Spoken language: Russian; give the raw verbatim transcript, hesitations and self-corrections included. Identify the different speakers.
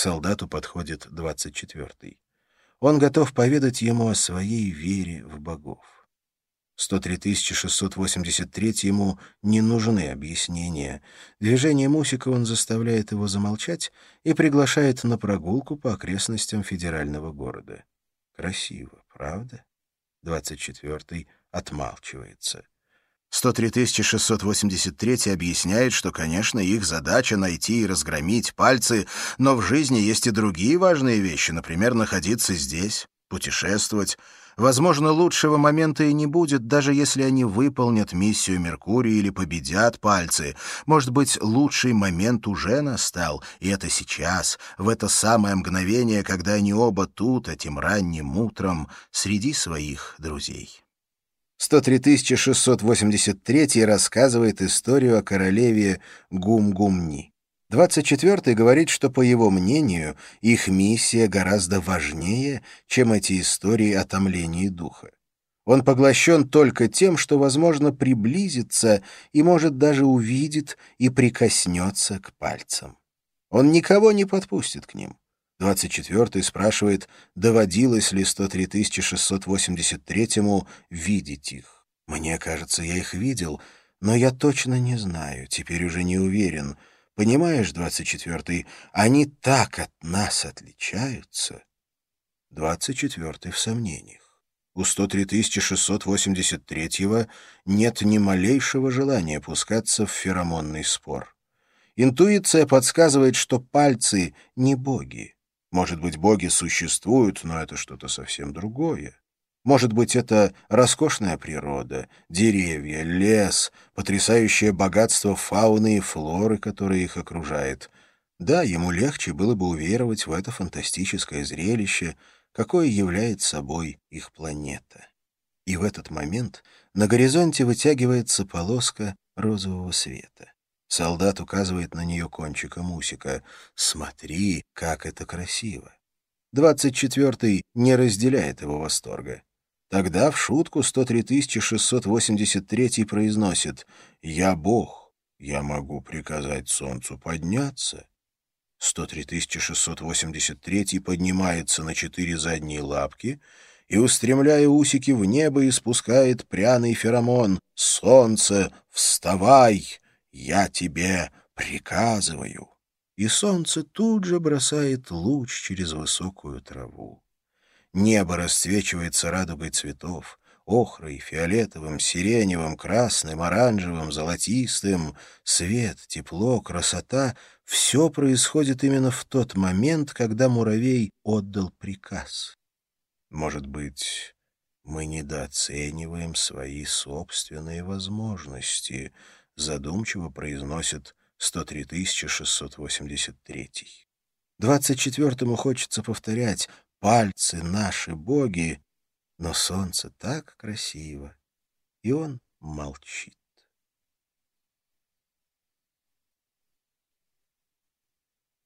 Speaker 1: солдату подходит двадцать четвёртый. Он готов поведать ему о своей вере в богов. сто три тысячи шестьсот восемьдесят третьему не нужны объяснения. Движением усика он заставляет его замолчать и приглашает на прогулку по окрестностям федерального города. Красиво, правда? двадцать четвёртый отмалчивается. сто три тысячи шестьсот восемьдесят третий объясняет, что, конечно, их задача — найти и разгромить пальцы, но в жизни есть и другие важные вещи, например, находиться здесь, путешествовать. Возможно, лучшего момента и не будет, даже если они выполнят миссию Меркурия или победят пальцы. Может быть, лучший момент уже настал, и это сейчас, в это самое мгновение, когда они оба тут, этим ранним утром, среди своих друзей. сто три тысячи шестьсот восемьдесят третий рассказывает историю о королеве Гум-Гумни. двадцать четвёртый говорит, что, по его мнению, их миссия гораздо важнее, чем эти истории о томлении духа. Он поглощен только тем, что, возможно, приблизится и, может, даже увидит и прикоснется к пальцам. Он никого не подпустит к ним. двадцать четвёртый спрашивает, доводилось ли сто три тысячи шестьсот восемьдесят третьему видеть их. «Мне кажется, я их видел, но я точно не знаю, теперь уже не уверен. Понимаешь, двадцать четвёртый, они так от нас отличаются». двадцать четвёртый в сомнениях. У сто три тысячи шестьсот восемьдесят третьего нет ни малейшего желания пускаться в феромонный спор. Интуиция подсказывает, что пальцы не боги. Может быть, боги существуют, но это что-то совсем другое. Может быть, это роскошная природа, деревья, лес, потрясающее богатство фауны и флоры, которое их окружает. Да, ему легче было бы уверовать в это фантастическое зрелище, какое является собой их планета. И в этот момент на горизонте вытягивается полоска розового света. Солдат указывает на нее кончиком усика. «Смотри, как это красиво!» двадцать четвёртый не разделяет его восторга. Тогда в шутку сто три тысячи шестьсот восемьдесят третий произносит: «Я Бог, я могу приказать солнцу подняться». сто три тысячи шестьсот восемьдесят третий поднимается на четыре задние лапки и, устремляя усики в небо, испускает пряный феромон: «Солнце, вставай! Я тебе приказываю». И солнце тут же бросает луч через высокую траву. Небо расцвечивается радугой цветов, охрой, фиолетовым, сиреневым, красным, оранжевым, золотистым. Свет, тепло, красота — все происходит именно в тот момент, когда муравей отдал приказ. Может быть, мы недооцениваем свои собственные возможности, задумчиво произносит сто три тысячи шестьсот восемьдесят третий. двадцать четвёртому хочется повторять: «Пальцы наши боги», но солнце так красиво, и он молчит.